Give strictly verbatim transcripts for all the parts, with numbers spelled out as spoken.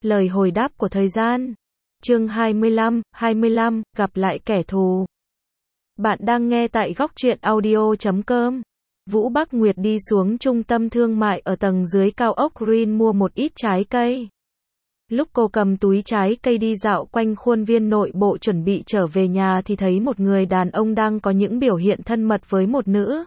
Lời hồi đáp của thời gian. Chương hai mươi lăm, hai mươi lăm, gặp lại kẻ thù. Bạn đang nghe tại góc truyện audio chấm com. Vũ Bắc Nguyệt đi xuống trung tâm thương mại ở tầng dưới cao ốc Green mua một ít trái cây. Lúc cô cầm túi trái cây đi dạo quanh khuôn viên nội bộ chuẩn bị trở về nhà thì thấy một người đàn ông đang có những biểu hiện thân mật với một nữ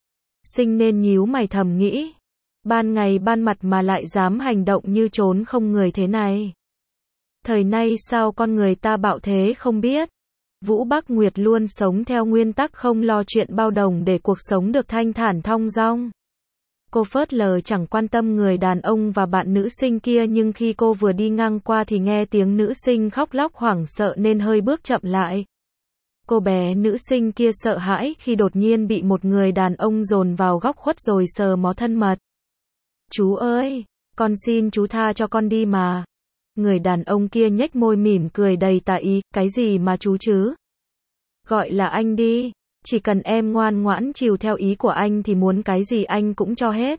sinh nên nhíu mày thầm nghĩ. Ban ngày ban mặt mà lại dám hành động như trốn không người thế này. Thời nay sao con người ta bạo thế không biết. Vũ Bắc Nguyệt luôn sống theo nguyên tắc không lo chuyện bao đồng để cuộc sống được thanh thản thong dong. Cô phớt lờ chẳng quan tâm người đàn ông và bạn nữ sinh kia, nhưng khi cô vừa đi ngang qua thì nghe tiếng nữ sinh khóc lóc hoảng sợ nên hơi bước chậm lại. Cô bé nữ sinh kia sợ hãi khi đột nhiên bị một người đàn ông dồn vào góc khuất rồi sờ mó thân mật. Chú ơi, con xin chú tha cho con đi mà. Người đàn ông kia nhếch môi mỉm cười đầy tà ý, cái gì mà chú chứ? Gọi là anh đi, chỉ cần em ngoan ngoãn chiều theo ý của anh thì muốn cái gì anh cũng cho hết.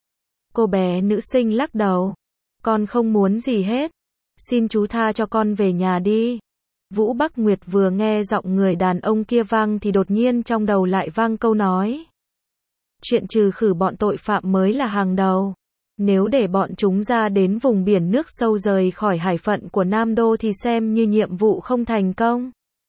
Cô bé nữ sinh lắc đầu, con không muốn gì hết, xin chú tha cho con về nhà đi. Vũ Bắc Nguyệt vừa nghe giọng người đàn ông kia vang thì đột nhiên trong đầu lại vang câu nói. Chuyện trừ khử bọn tội phạm mới là hàng đầu. Nếu để bọn chúng ra đến vùng biển nước sâu rời khỏi hải phận của Nam Đô thì xem như nhiệm vụ không thành công.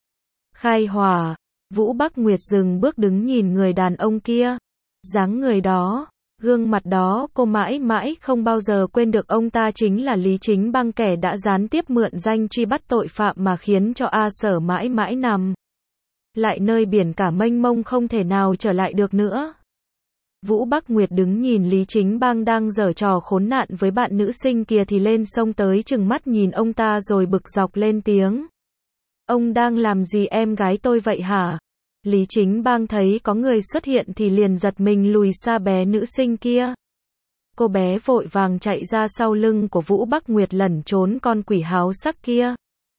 Khai hỏa, Vũ Bắc Nguyệt dừng bước đứng nhìn người đàn ông kia. Dáng người đó, gương mặt đó cô mãi mãi không bao giờ quên được. Ông ta chính là Lý Chính Bang, kẻ đã gián tiếp mượn danh truy bắt tội phạm mà khiến cho A Sở mãi mãi nằm lại nơi biển cả mênh mông không thể nào trở lại được nữa. Vũ Bắc Nguyệt đứng nhìn Lý Chính Bang đang giở trò khốn nạn với bạn nữ sinh kia thì lên xông tới chừng mắt nhìn ông ta rồi bực dọc lên tiếng. Ông đang làm gì em gái tôi vậy hả? Lý Chính Bang thấy có người xuất hiện thì liền giật mình lùi xa bé nữ sinh kia. Cô bé vội vàng chạy ra sau lưng của Vũ Bắc Nguyệt lẩn trốn con quỷ háo sắc kia.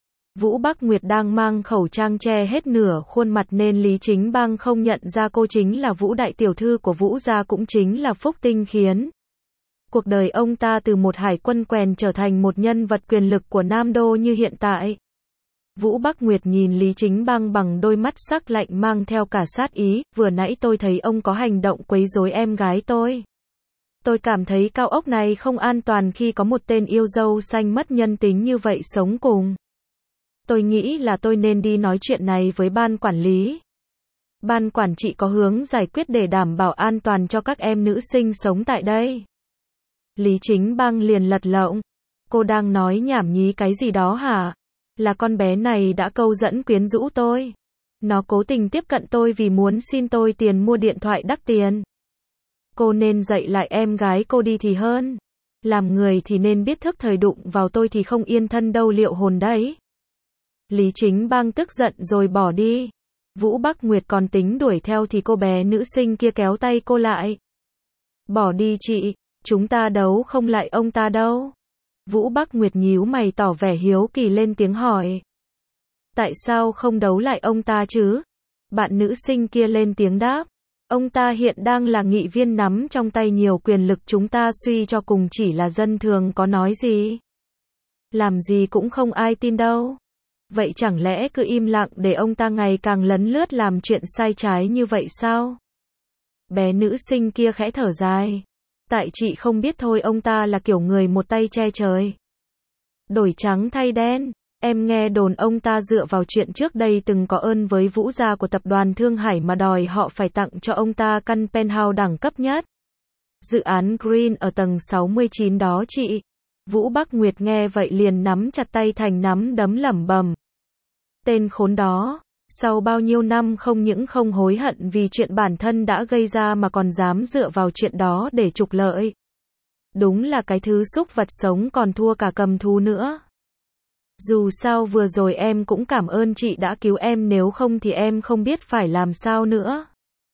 Vũ Bắc Nguyệt đang mang khẩu trang che hết nửa khuôn mặt nên Lý Chính Bang không nhận ra cô chính là Vũ đại tiểu thư của Vũ gia, cũng chính là Phúc Tinh khiến cuộc đời ông ta từ một hải quân quèn trở thành một nhân vật quyền lực của Nam Đô như hiện tại. Vũ Bắc Nguyệt nhìn Lý Chính Bang bằng đôi mắt sắc lạnh mang theo cả sát ý, vừa nãy tôi thấy ông có hành động quấy rối em gái tôi. Tôi cảm thấy cao ốc này không an toàn khi có một tên yêu dâu xanh mất nhân tính như vậy sống cùng. Tôi nghĩ là tôi nên đi nói chuyện này với ban quản lý. Ban quản trị có hướng giải quyết để đảm bảo an toàn cho các em nữ sinh sống tại đây. Lý Chính Bang liền lật lọng. Cô đang nói nhảm nhí cái gì đó hả? Là con bé này đã câu dẫn quyến rũ tôi. Nó cố tình tiếp cận tôi vì muốn xin tôi tiền mua điện thoại đắt tiền. Cô nên dạy lại em gái cô đi thì hơn. Làm người thì nên biết thức thời, đụng vào tôi thì không yên thân đâu liệu hồn đấy. Lý Chính Bang tức giận rồi bỏ đi. Vũ Bắc Nguyệt còn tính đuổi theo thì cô bé nữ sinh kia kéo tay cô lại. Bỏ đi chị, chúng ta đấu không lại ông ta đâu. Vũ Bắc Nguyệt nhíu mày tỏ vẻ hiếu kỳ lên tiếng hỏi. Tại sao không đấu lại ông ta chứ? Bạn nữ sinh kia lên tiếng đáp. Ông ta hiện đang là nghị viên nắm trong tay nhiều quyền lực, chúng ta suy cho cùng chỉ là dân thường có nói gì. Làm gì cũng không ai tin đâu. Vậy chẳng lẽ cứ im lặng để ông ta ngày càng lấn lướt làm chuyện sai trái như vậy sao? Bé nữ sinh kia khẽ thở dài. Tại chị không biết thôi, ông ta là kiểu người một tay che trời đổi trắng thay đen. Em nghe đồn ông ta dựa vào chuyện trước đây từng có ơn với Vũ gia của tập đoàn Thương Hải mà đòi họ phải tặng cho ông ta căn penthouse đẳng cấp nhất. Dự án Green ở tầng sáu mươi chín đó chị. Vũ Bắc Nguyệt nghe vậy liền nắm chặt tay thành nắm đấm lẩm bẩm. Tên khốn đó, sau bao nhiêu năm không những không hối hận vì chuyện bản thân đã gây ra mà còn dám dựa vào chuyện đó để trục lợi. Đúng là cái thứ súc vật sống còn thua cả cầm thú nữa. Dù sao vừa rồi em cũng cảm ơn chị đã cứu em, nếu không thì em không biết phải làm sao nữa.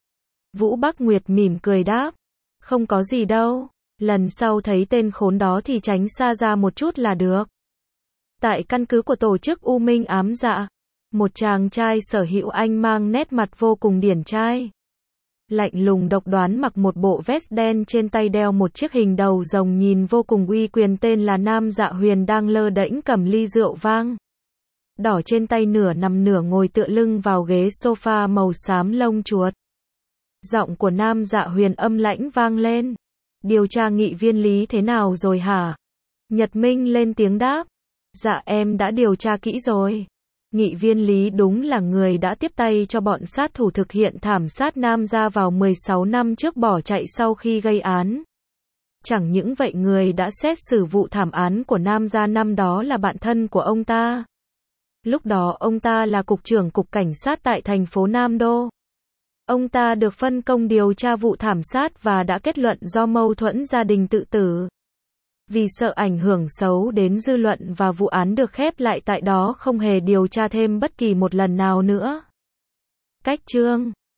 Vũ Bắc Nguyệt mỉm cười đáp. Không có gì đâu, lần sau thấy tên khốn đó thì tránh xa ra một chút là được. Tại căn cứ của tổ chức U Minh Ám Dạ, một chàng trai sở hữu anh mang nét mặt vô cùng điển trai. Lạnh lùng độc đoán, mặc một bộ vest đen, trên tay đeo một chiếc hình đầu rồng, nhìn vô cùng uy quyền, tên là Nam Dạ Huyền, đang lơ đễnh cầm ly rượu vang đỏ trên tay, nửa nằm nửa ngồi tựa lưng vào ghế sofa màu xám lông chuột. Giọng của Nam Dạ Huyền âm lãnh vang lên. Điều tra nghị viên Lý thế nào rồi hả? Nhật Minh lên tiếng đáp. Dạ em đã điều tra kỹ rồi. Nghị viên Lý đúng là người đã tiếp tay cho bọn sát thủ thực hiện thảm sát Nam gia vào mười sáu năm trước, bỏ chạy sau khi gây án. Chẳng những vậy, người đã xét xử vụ thảm án của Nam gia năm đó là bạn thân của ông ta. Lúc đó ông ta là cục trưởng cục cảnh sát tại thành phố Nam Đô. Ông ta được phân công điều tra vụ thảm sát và đã kết luận do mâu thuẫn gia đình tự tử. Vì sợ ảnh hưởng xấu đến dư luận và vụ án được khép lại tại đó, không hề điều tra thêm bất kỳ một lần nào nữa. Cách chương